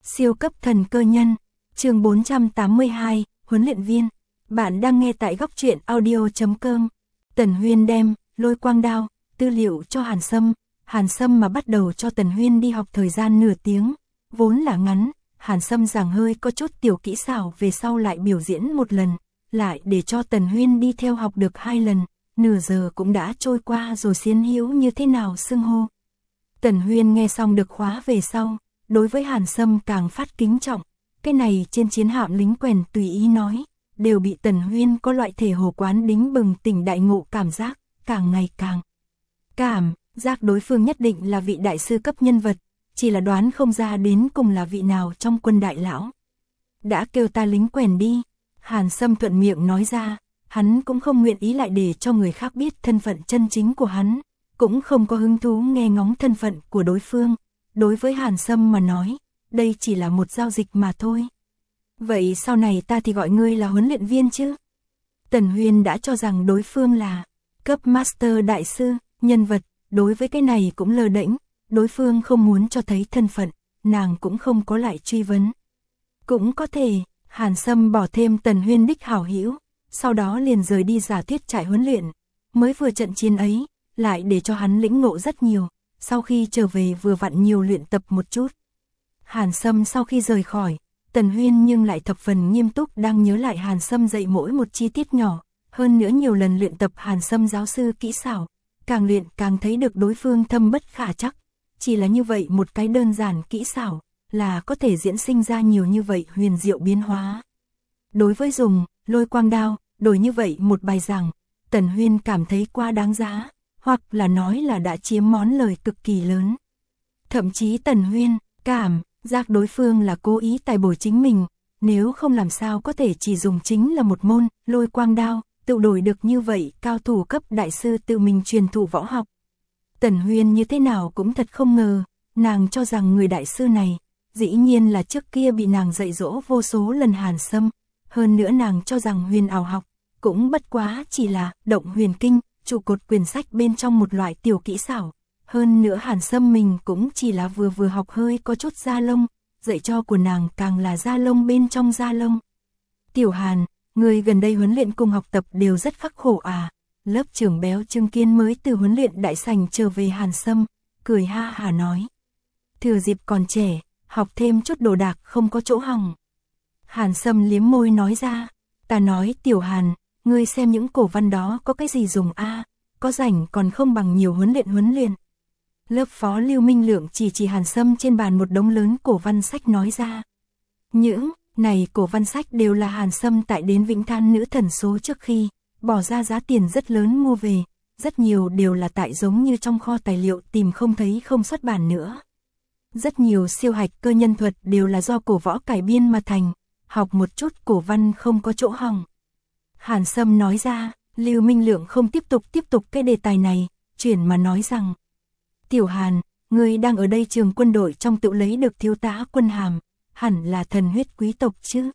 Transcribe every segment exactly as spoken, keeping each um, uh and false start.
Siêu cấp thần cơ nhân, chương bốn trăm tám mươi hai, huấn luyện viên. Bạn đang nghe tại góc truyện audio chấm com. Tần Huyên đem lôi quang đao, tư liệu cho Hàn Sâm. Hàn Sâm mà bắt đầu cho Tần Huyên đi học thời gian nửa tiếng, vốn là ngắn. Hàn Sâm giảng hơi có chút tiểu kỹ xảo, về sau lại biểu diễn một lần, lại để cho Tần Huyên đi theo học được hai lần. Nửa giờ cũng đã trôi qua rồi, xiến hữu như thế nào xưng hô. Tần Huyên nghe xong được khóa về sau, đối với Hàn Sâm càng phát kính trọng. Cái này trên chiến hạm lính quèn tùy ý nói, đều bị Tần Huyên có loại thể hồ quán đính bừng tỉnh đại ngộ cảm giác, càng ngày càng cảm giác đối phương nhất định là vị đại sư cấp nhân vật, chỉ là đoán không ra đến cùng là vị nào trong quân đại lão. Đã kêu ta lính quèn đi, Hàn Sâm thuận miệng nói ra, hắn cũng không nguyện ý lại để cho người khác biết thân phận chân chính của hắn, cũng không có hứng thú nghe ngóng thân phận của đối phương. Đối với Hàn Sâm mà nói, đây chỉ là một giao dịch mà thôi. Vậy sau này ta thì gọi ngươi là huấn luyện viên chứ? Tần Huyên đã cho rằng đối phương là cấp master đại sư, nhân vật, đối với cái này cũng lơ đễnh, đối phương không muốn cho thấy thân phận, nàng cũng không có lại truy vấn. Cũng có thể, Hàn Sâm bỏ thêm Tần Huyên đích hảo hữu, sau đó liền rời đi giả thuyết trại huấn luyện, mới vừa trận chiến ấy, lại để cho hắn lĩnh ngộ rất nhiều. Sau khi trở về vừa vặn nhiều luyện tập một chút. Hàn Sâm sau khi rời khỏi, Tần Huyên nhưng lại thập phần nghiêm túc đang nhớ lại Hàn Sâm dạy mỗi một chi tiết nhỏ, hơn nữa nhiều lần luyện tập Hàn Sâm giáo sư kỹ xảo, càng luyện càng thấy được đối phương thâm bất khả chắc, chỉ là như vậy một cái đơn giản kỹ xảo, là có thể diễn sinh ra nhiều như vậy huyền diệu biến hóa. Đối với dùng lôi quang đao, đổi như vậy một bài giảng, Tần Huyên cảm thấy quá đáng giá, hoặc là nói là đã chiếm món lời cực kỳ lớn. Thậm chí Tần Huyên cảm giác đối phương là cố ý tài bồi chính mình, nếu không làm sao có thể chỉ dùng chính là một môn lôi quang đao, tự đổi được như vậy cao thủ cấp đại sư tự mình truyền thụ võ học. Tần Huyên như thế nào cũng thật không ngờ, nàng cho rằng người đại sư này, dĩ nhiên là trước kia bị nàng dạy dỗ vô số lần Hàn Sâm, hơn nữa nàng cho rằng huyền ảo học, cũng bất quá chỉ là động huyền kinh, trụ cột quyển sách bên trong một loại tiểu kỹ xảo. Hơn nữa Hàn Sâm mình cũng chỉ là vừa vừa học hơi có chút da lông, dạy cho của nàng càng là da lông bên trong da lông. Tiểu Hàn, người gần đây huấn luyện cùng học tập đều rất khắc khổ à? Lớp trưởng béo chứng kiến mới từ huấn luyện đại sảnh trở về Hàn Sâm, cười ha hà nói. Thừa dịp còn trẻ, học thêm chút đồ đạc không có chỗ hỏng. Hàn Sâm liếm môi nói ra, ta nói Tiểu Hàn, ngươi xem những cổ văn đó có cái gì dùng a? À, có rảnh còn không bằng nhiều huấn luyện huấn luyện. Lớp phó Lưu Minh Lượng chỉ chỉ Hàn Sâm trên bàn một đống lớn cổ văn sách nói ra. Những này cổ văn sách đều là Hàn Sâm tại đến Vĩnh Than nữ thần số trước khi bỏ ra giá tiền rất lớn mua về, rất nhiều đều là tại giống như trong kho tài liệu tìm không thấy không xuất bản nữa. Rất nhiều siêu hạch cơ nhân thuật đều là do cổ võ cải biên mà thành, học một chút cổ văn không có chỗ hỏng. Hàn Sâm nói ra, Lưu Minh Lượng không tiếp tục tiếp tục cái đề tài này, chuyển mà nói rằng. Tiểu Hàn, ngươi đang ở đây trường quân đội trong tự lấy được thiếu tá quân hàm, hẳn là thần huyết quý tộc chứ?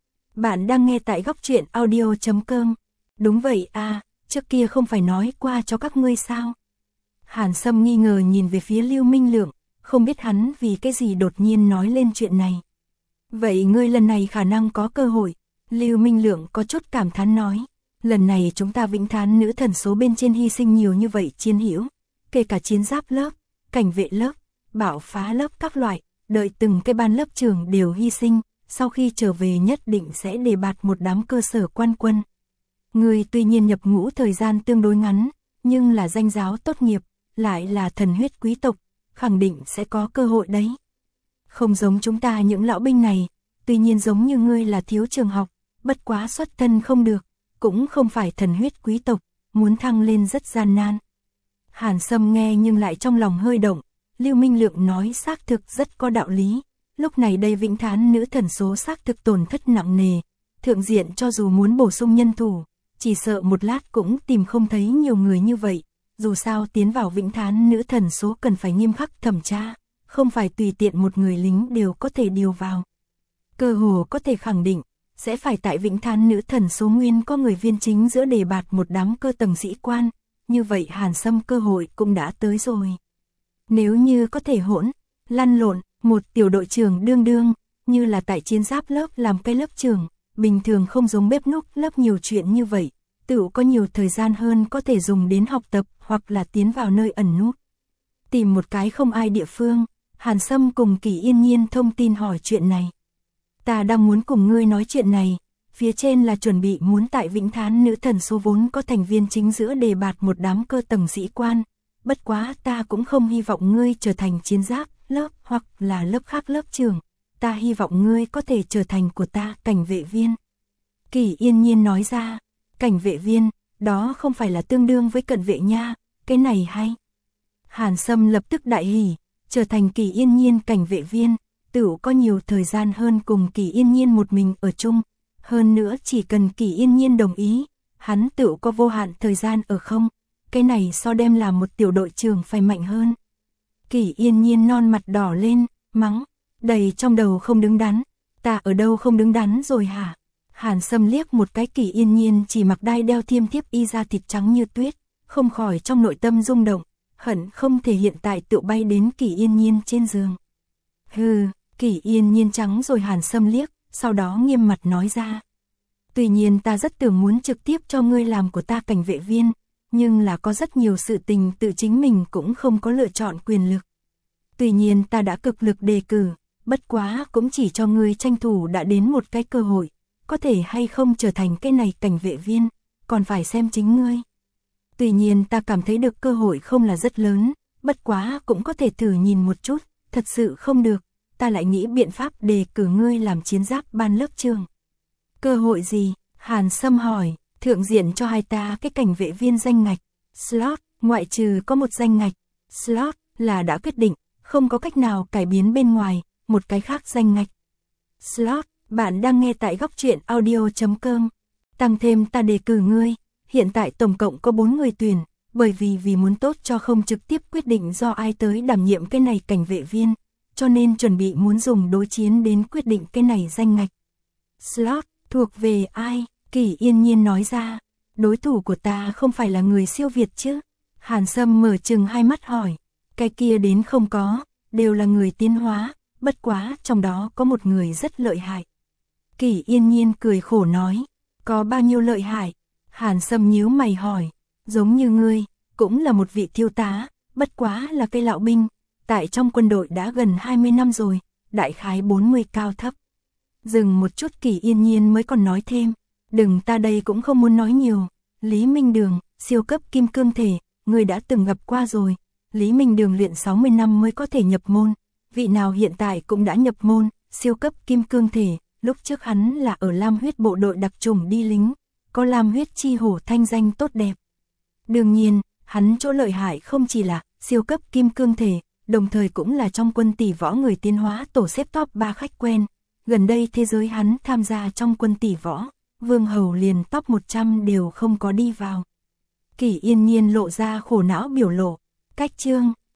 Bạn đang nghe tại góc truyện audio chấm com. Đúng vậy à, trước kia không phải nói qua cho các ngươi sao? Hàn Sâm nghi ngờ nhìn về phía Lưu Minh Lượng, không biết hắn vì cái gì đột nhiên nói lên chuyện này. Vậy ngươi lần này khả năng có cơ hội. Lưu Minh Lượng có chút cảm thán nói, lần này chúng ta Vĩnh Thán nữ thần số bên trên hy sinh nhiều như vậy chiến hữu, kể cả chiến giáp lớp, cảnh vệ lớp, bảo phá lớp các loại, đợi từng cái ban lớp trưởng đều hy sinh, sau khi trở về nhất định sẽ đề bạt một đám cơ sở quan quân. Người tuy nhiên nhập ngũ thời gian tương đối ngắn, nhưng là danh giáo tốt nghiệp, lại là thần huyết quý tộc, khẳng định sẽ có cơ hội đấy. Không giống chúng ta những lão binh này, tuy nhiên giống như ngươi là thiếu trường học, bất quá xuất thân không được, cũng không phải thần huyết quý tộc, muốn thăng lên rất gian nan. Hàn Sâm nghe nhưng lại trong lòng hơi động, Lưu Minh Lượng nói xác thực rất có đạo lý, lúc này đây Vĩnh Thán nữ thần số xác thực tổn thất nặng nề, thượng diện cho dù muốn bổ sung nhân thủ, chỉ sợ một lát cũng tìm không thấy nhiều người như vậy, dù sao tiến vào Vĩnh Thán nữ thần số cần phải nghiêm khắc thẩm tra, không phải tùy tiện một người lính đều có thể điều vào. Cơ hồ có thể khẳng định, sẽ phải tại Vĩnh Thán nữ thần số nguyên có người viên chính giữa đề bạt một đám cơ tầng sĩ quan, như vậy Hàn Sâm cơ hội cũng đã tới rồi. Nếu như có thể hỗn, lăn lộn, một tiểu đội trưởng đương đương, như là tại chiến giáp lớp làm cái lớp trưởng, bình thường không giống bếp núc lớp nhiều chuyện như vậy, tự có nhiều thời gian hơn có thể dùng đến học tập hoặc là tiến vào nơi ẩn núp. Tìm một cái không ai địa phương, Hàn Sâm cùng Kỳ Yên Nhiên thông tin hỏi chuyện này. Ta đang muốn cùng ngươi nói chuyện này, phía trên là chuẩn bị muốn tại Vĩnh Thán nữ thần số vốn có thành viên chính giữa đề bạt một đám cơ tầng sĩ quan, bất quá ta cũng không hy vọng ngươi trở thành chiến giáp lớp hoặc là lớp khác lớp trưởng, ta hy vọng ngươi có thể trở thành của ta cảnh vệ viên. Kỳ Yên Nhiên nói ra, cảnh vệ viên, đó không phải là tương đương với cận vệ nha, cái này hay. Hàn Sâm lập tức đại hỉ, trở thành Kỳ Yên Nhiên cảnh vệ viên, tự có nhiều thời gian hơn cùng Kỳ Yên Nhiên một mình ở chung, hơn nữa chỉ cần Kỳ Yên Nhiên đồng ý, hắn tự có vô hạn thời gian ở không, cái này so đem làm một tiểu đội trưởng phải mạnh hơn. Kỳ Yên Nhiên non mặt đỏ lên, mắng, đầy trong đầu không đứng đắn, ta ở đâu không đứng đắn rồi hả? Hàn Sâm liếc một cái Kỳ Yên Nhiên chỉ mặc đai đeo thiêm thiếp y da thịt trắng như tuyết, không khỏi trong nội tâm rung động, hận không thể hiện tại tự bay đến Kỳ Yên Nhiên trên giường. Hừ, Kỳ Yên Nhiên trắng rồi Hàn Sâm liếc, sau đó nghiêm mặt nói ra. Tuy nhiên ta rất tưởng muốn trực tiếp cho ngươi làm của ta cảnh vệ viên, nhưng là có rất nhiều sự tình tự chính mình cũng không có lựa chọn quyền lực. Tuy nhiên ta đã cực lực đề cử, bất quá cũng chỉ cho ngươi tranh thủ đã đến một cái cơ hội, có thể hay không trở thành cái này cảnh vệ viên, còn phải xem chính ngươi. Tuy nhiên ta cảm thấy được cơ hội không là rất lớn, bất quá cũng có thể thử nhìn một chút, thật sự không được, ta lại nghĩ biện pháp đề cử ngươi làm chiến giáp ban lớp trường. Cơ hội gì? Hàn Sâm hỏi, thượng diện cho hai ta cái cảnh vệ viên danh ngạch, slot, ngoại trừ có một danh ngạch, slot là đã quyết định, không có cách nào cải biến bên ngoài, một cái khác danh ngạch. Slot, bạn đang nghe tại góc truyện audio chấm com. Tăng thêm ta đề cử ngươi, hiện tại tổng cộng có bốn người tuyển, bởi vì vì muốn tốt cho không trực tiếp quyết định do ai tới đảm nhiệm cái này cảnh vệ viên, cho nên chuẩn bị muốn dùng đối chiến đến quyết định cái này danh ngạch. Slot, thuộc về ai? Kỳ Yên Nhiên nói ra, đối thủ của ta không phải là người siêu việt chứ? Hàn Sâm mở trừng hai mắt hỏi, cái kia đến không có, đều là người tiến hóa, bất quá trong đó có một người rất lợi hại. Kỳ Yên Nhiên cười khổ nói, có bao nhiêu lợi hại? Hàn Sâm nhíu mày hỏi, giống như ngươi, cũng là một vị thiếu tá, bất quá là cây lão binh, tại trong quân đội đã gần hai mươi năm rồi, đại khái bốn mươi cao thấp. Dừng một chút Kỳ Yên Nhiên mới còn nói thêm, đừng ta đây cũng không muốn nói nhiều, Lý Minh Đường, siêu cấp kim cương thể, ngươi đã từng gặp qua rồi, Lý Minh Đường luyện sáu mươi năm mới có thể nhập môn, vị nào hiện tại cũng đã nhập môn, siêu cấp kim cương thể, lúc trước hắn là ở Lam huyết bộ đội đặc chủng đi lính, có Lam huyết chi hổ thanh danh tốt đẹp. Đương nhiên, hắn chỗ lợi hại không chỉ là siêu cấp kim cương thể, đồng thời cũng là trong quân tỷ võ người tiến hóa tổ xếp top ba khách quen. Gần đây thế giới hắn tham gia trong quân tỷ võ, Vương Hầu liền top một trăm đều không có đi vào. Kỳ Yên Nhiên lộ ra khổ não biểu lộ, cách chương.